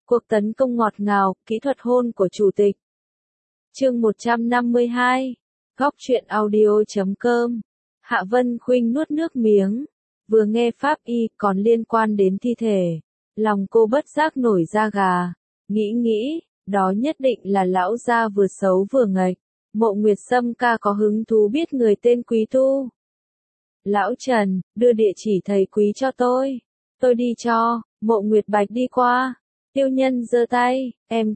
Cuộc tấn công ngọt ngào, kỹ thuật hôn của chủ tịch. Chương 152. Góc truyện audio.com. Hạ Vân Khuynh nuốt nước miếng, vừa nghe pháp y còn liên quan đến thi thể, lòng cô bất giác nổi da gà, nghĩ, đó nhất định là lão gia vừa xấu vừa nghệch. Mộ Nguyệt Sâm ca có hứng thú biết người tên Quý Tu. Lão Trần, đưa địa chỉ thầy Quý cho tôi đi cho. Mộ Nguyệt Bạch đi qua. Tiêu Nhân giơ tay, em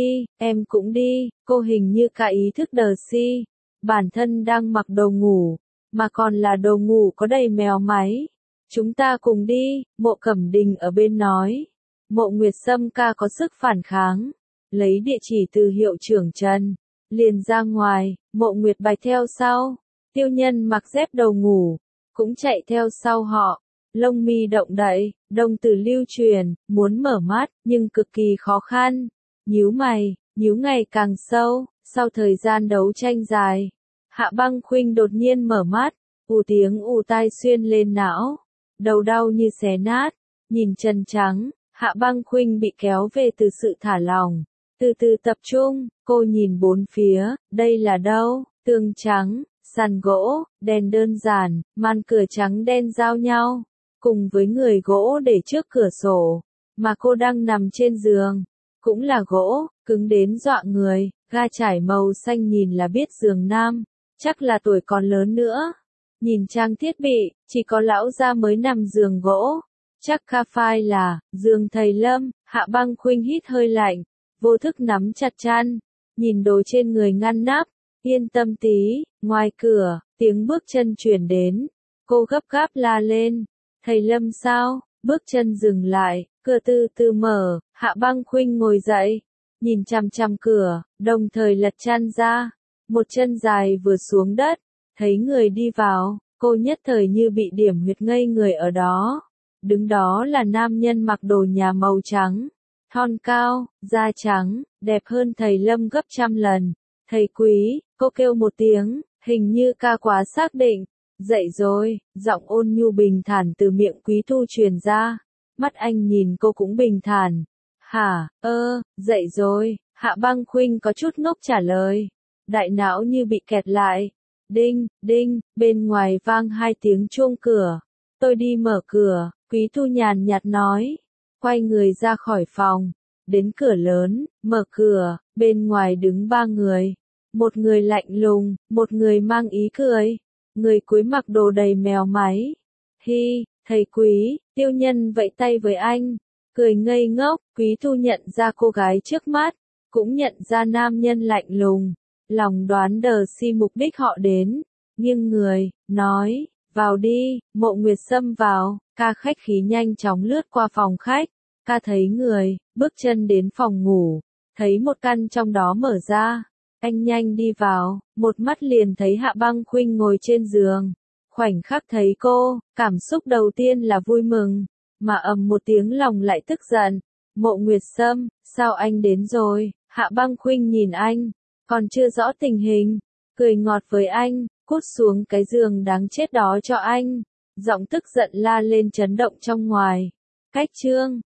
cũng đi, cô hình như cả ý thức đờ si, bản thân đang mặc đồ ngủ, mà còn là đồ ngủ có đầy mèo máy. Chúng ta cùng đi, Mộ Cẩm Đình ở bên nói. Mộ Nguyệt Sâm ca có sức phản kháng, lấy địa chỉ từ hiệu trưởng Trần, liền ra ngoài. Mộ Nguyệt Bạch theo sau, Tiêu Nhân mặc dép đầu ngủ, cũng chạy theo sau họ. Lông mi động đậy, đồng tử lưu truyền, muốn mở mắt, nhưng cực kỳ khó khăn. Nhíu mày, nhíu ngày càng sâu, sau thời gian đấu tranh dài. Hạ Băng Khuynh đột nhiên mở mắt, tiếng ù tai xuyên lên não, đầu đau như xé nát, nhìn chân trắng, Hạ Băng Khuynh bị kéo về từ sự thả lỏng. Từ từ tập trung, cô nhìn bốn phía, đây là đâu? Tường trắng, sàn gỗ, đèn đơn giản, màn cửa trắng đen giao nhau, cùng với người gỗ để trước cửa sổ, mà cô đang nằm trên giường, cũng là gỗ, cứng đến dọa người, ga trải màu xanh nhìn là biết giường nam, chắc là tuổi còn lớn nữa. Nhìn trang thiết bị, chỉ có lão gia mới nằm giường gỗ, chắc kha phai là giường thầy Lâm. Hạ Băng Khuynh hít hơi lạnh, vô thức nắm chặt chăn, nhìn đồ trên người ngăn nắp, yên tâm tí. Ngoài cửa, tiếng bước chân truyền đến, cô gấp gáp la lên. Thầy Lâm sao? Bước chân dừng lại, cửa từ từ mở, Hạ Băng Khuynh ngồi dậy, nhìn chằm chằm cửa, đồng thời lật chăn ra, một chân dài vừa xuống đất, thấy người đi vào, cô nhất thời như bị điểm huyệt ngây người ở đó. Đứng đó là nam nhân mặc đồ nhà màu trắng, thon cao, da trắng, đẹp hơn thầy Lâm gấp trăm lần. Thầy Quý, cô kêu một tiếng, hình như ca quá xác định. Dậy rồi, giọng ôn nhu bình thản từ miệng Quý Tu truyền ra. Mắt anh nhìn cô cũng bình thản. Hả, dậy rồi. Hạ Băng Khuynh có chút ngốc trả lời. Đại não như bị kẹt lại. Đinh, đinh, bên ngoài vang hai tiếng chuông cửa. Tôi đi mở cửa, Quý Tu nhàn nhạt nói. Quay người ra khỏi phòng, đến cửa lớn, mở cửa, bên ngoài đứng ba người. Một người lạnh lùng, một người mang ý cười. Người cuối mặc đồ đầy mèo máy. Hi, thầy Quý. Tiêu Nhân vẫy tay với anh, cười ngây ngốc. Quý Tu nhận ra cô gái trước mắt, cũng nhận ra nam nhân lạnh lùng, lòng đoán đờ si mục đích họ đến, nghiêng người, nói, vào đi. Mộ Nguyệt Sâm vào, ca khách khí nhanh chóng lướt qua phòng khách, ca thấy người, bước chân đến phòng ngủ, thấy một căn trong đó mở ra. Anh nhanh đi vào, một mắt liền thấy Hạ Băng Khuynh ngồi trên giường. Khoảnh khắc thấy cô, cảm xúc đầu tiên là vui mừng, mà ầm một tiếng lòng lại tức giận. Mộ Nguyệt Sâm, sao anh đến rồi? Hạ Băng Khuynh nhìn anh, còn chưa rõ tình hình, cười ngọt với anh, cút xuống cái giường đáng chết đó cho anh. Giọng tức giận la lên chấn động trong ngoài. Cách chương